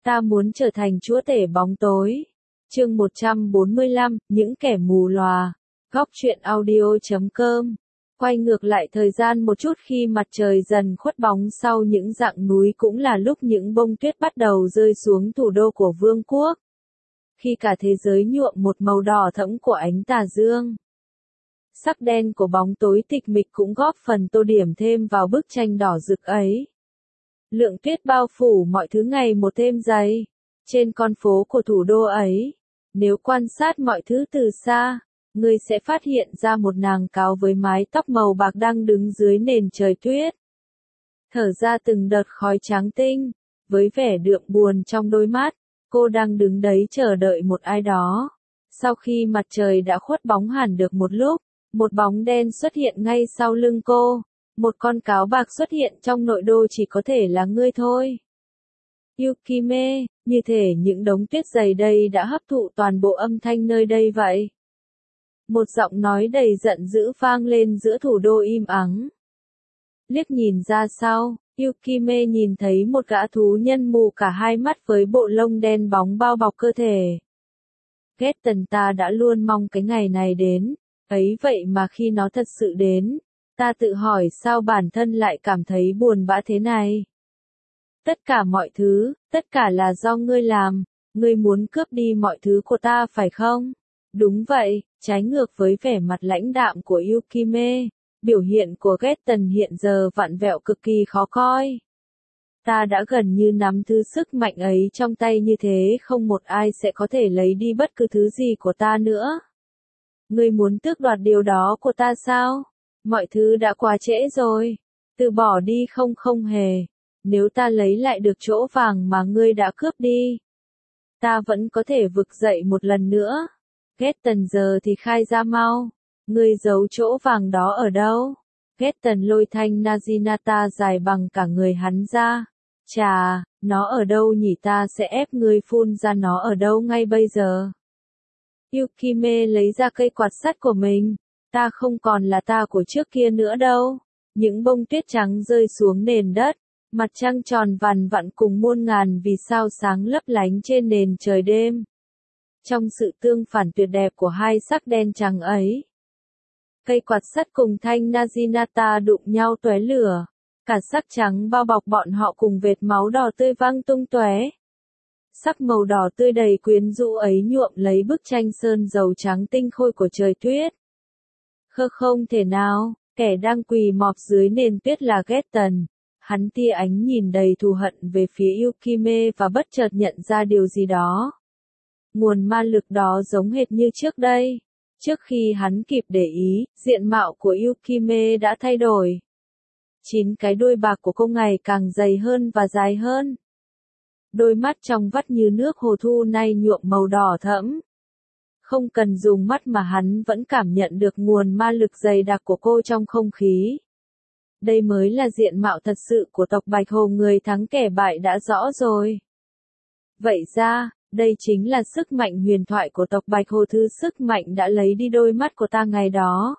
Ta muốn trở thành chúa tể bóng tối. Chương 145, những kẻ mù lòa. Góc truyện audio.com. Quay ngược lại thời gian một chút, khi mặt trời dần khuất bóng sau những dặng núi cũng là lúc những bông tuyết bắt đầu rơi xuống thủ đô của vương quốc. Khi cả thế giới nhuộm một màu đỏ thẫm của ánh tà dương. Sắc đen của bóng tối tịch mịch cũng góp phần tô điểm thêm vào bức tranh đỏ rực ấy. Lượng tuyết bao phủ mọi thứ ngày một thêm dày. Trên con phố của thủ đô ấy, nếu quan sát mọi thứ từ xa, ngươi sẽ phát hiện ra một nàng cáo với mái tóc màu bạc đang đứng dưới nền trời tuyết. Thở ra từng đợt khói trắng tinh, với vẻ đượm buồn trong đôi mắt, cô đang đứng đấy chờ đợi một ai đó. Sau khi mặt trời đã khuất bóng hẳn được một lúc, một bóng đen xuất hiện ngay sau lưng cô. Một con cáo bạc xuất hiện trong nội đô, chỉ có thể là ngươi thôi. Yukime, như thể những đống tuyết dày đây đã hấp thụ toàn bộ âm thanh nơi đây vậy. Một giọng nói đầy giận dữ vang lên giữa thủ đô im ắng. Liếc nhìn ra sau, Yukime nhìn thấy một gã thú nhân mù cả hai mắt với bộ lông đen bóng bao bọc cơ thể. Getten, ta đã luôn mong cái ngày này đến, ấy vậy mà khi nó thật sự đến, ta tự hỏi sao bản thân lại cảm thấy buồn bã thế này. Tất cả mọi thứ, tất cả là do ngươi làm, ngươi muốn cướp đi mọi thứ của ta phải không? Đúng vậy, trái ngược với vẻ mặt lãnh đạm của Yukime, biểu hiện của Getten hiện giờ vặn vẹo cực kỳ khó coi. Ta đã gần như nắm thứ sức mạnh ấy trong tay, như thế không một ai sẽ có thể lấy đi bất cứ thứ gì của ta nữa. Ngươi muốn tước đoạt điều đó của ta sao? Mọi thứ đã quá trễ rồi. Từ bỏ đi không hề. Nếu ta lấy lại được chỗ vàng mà ngươi đã cướp đi, ta vẫn có thể vực dậy một lần nữa. Getten, giờ thì khai ra mau. Ngươi giấu chỗ vàng đó ở đâu? Getten lôi thanh Naginata dài bằng cả người hắn ra. Chà, nó ở đâu nhỉ? Ta sẽ ép ngươi phun ra nó ở đâu ngay bây giờ. Yukime lấy ra cây quạt sắt của mình. Ta không còn là ta của trước kia nữa đâu. Những bông tuyết trắng rơi xuống nền đất. Mặt trăng tròn vằn vặn cùng muôn ngàn vì sao sáng lấp lánh trên nền trời đêm. Trong sự tương phản tuyệt đẹp của hai sắc đen trắng ấy, cây quạt sắt cùng thanh Naginata đụng nhau tóe lửa. Cả sắc trắng bao bọc bọn họ cùng vệt máu đỏ tươi văng tung tóe. Sắc màu đỏ tươi đầy quyến rũ ấy nhuộm lấy bức tranh sơn dầu trắng tinh khôi của trời tuyết. Không thể nào, kẻ đang quỳ mọp dưới nền tuyết là Getten. Hắn tia ánh nhìn đầy thù hận về phía Yukime và bất chợt nhận ra điều gì đó. Nguồn ma lực đó giống hệt như trước đây. Trước khi hắn kịp để ý, diện mạo của Yukime đã thay đổi. 9 cái đuôi bạc của cô ngày càng dày hơn và dài hơn. Đôi mắt trong vắt như nước hồ thu nay nhuộm màu đỏ thẫm. Không cần dùng mắt mà hắn vẫn cảm nhận được nguồn ma lực dày đặc của cô trong không khí. Đây mới là diện mạo thật sự của tộc Bạch Hồ, người thắng kẻ bại đã rõ rồi. Vậy ra, đây chính là sức mạnh huyền thoại của tộc Bạch Hồ, thứ sức mạnh đã lấy đi đôi mắt của ta ngày đó.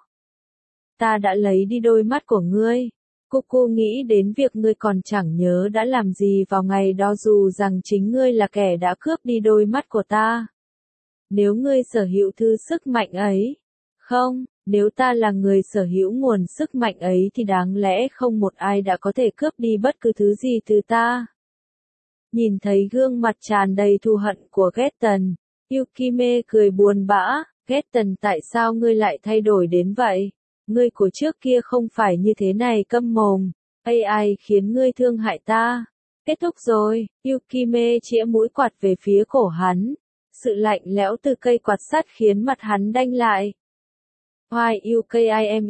Ta đã lấy đi đôi mắt của ngươi. Cuckoo nghĩ đến việc ngươi còn chẳng nhớ đã làm gì vào ngày đó, dù rằng chính ngươi là kẻ đã cướp đi đôi mắt của ta. Nếu ngươi sở hữu thứ sức mạnh ấy, không, nếu ta là người sở hữu nguồn sức mạnh ấy thì đáng lẽ không một ai đã có thể cướp đi bất cứ thứ gì từ ta. Nhìn thấy gương mặt tràn đầy thù hận của Getten, Yukime cười buồn bã. Getten, tại sao ngươi lại thay đổi đến vậy? Ngươi của trước kia không phải như thế này, câm mồm. AI khiến ngươi thương hại ta. Kết thúc rồi, Yukime chĩa mũi quạt về phía cổ hắn. Sự lạnh lẽo từ cây quạt sắt khiến mặt hắn đanh lại. Yukime.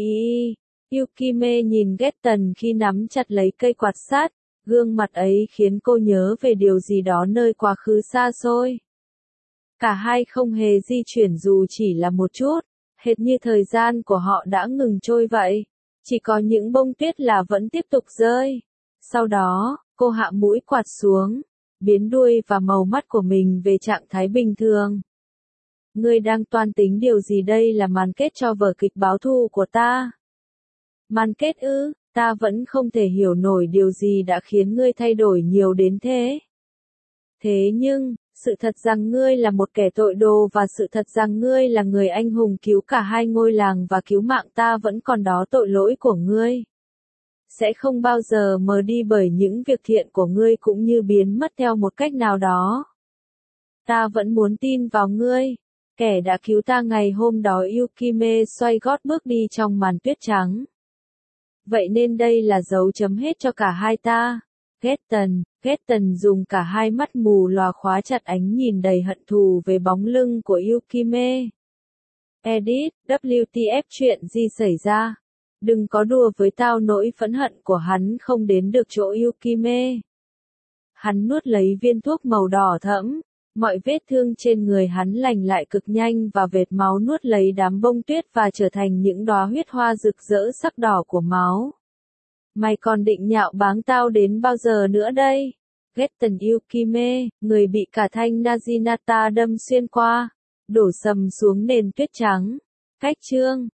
Yukime nhìn Getten khi nắm chặt lấy cây quạt sắt. Gương mặt ấy khiến cô nhớ về điều gì đó nơi quá khứ xa xôi. Cả hai không hề di chuyển dù chỉ là một chút, hệt như thời gian của họ đã ngừng trôi vậy. Chỉ có những bông tuyết là vẫn tiếp tục rơi. Sau đó, cô hạ mũi quạt xuống, biến đuôi và màu mắt của mình về trạng thái bình thường. Ngươi đang toan tính điều gì? Đây là màn kết cho vở kịch báo thù của ta. Màn kết ư? Ta vẫn không thể hiểu nổi điều gì đã khiến ngươi thay đổi nhiều đến thế. Thế nhưng, sự thật rằng ngươi là một kẻ tội đồ và sự thật rằng ngươi là người anh hùng cứu cả hai ngôi làng và cứu mạng ta vẫn còn đó, tội lỗi của ngươi sẽ không bao giờ mờ đi bởi những việc thiện của ngươi cũng như biến mất theo một cách nào đó. Ta vẫn muốn tin vào ngươi. Kẻ đã cứu ta ngày hôm đó. Yukime xoay gót bước đi trong màn tuyết trắng. Vậy nên đây là dấu chấm hết cho cả hai ta. Getten dùng cả hai mắt mù lòa khóa chặt ánh nhìn đầy hận thù về bóng lưng của Yukime. Edit, WTF chuyện gì xảy ra? Đừng có đùa với tao, nỗi phẫn hận của hắn không đến được chỗ Yukime. Hắn nuốt lấy viên thuốc màu đỏ thẫm. Mọi vết thương trên người hắn lành lại cực nhanh và vệt máu nuốt lấy đám bông tuyết và trở thành những đóa huyết hoa rực rỡ sắc đỏ của máu. Mày còn định nhạo báng tao đến bao giờ nữa đây? Getten Yukime, người bị cả thanh Naginata đâm xuyên qua, đổ sầm xuống nền tuyết trắng. Cách chương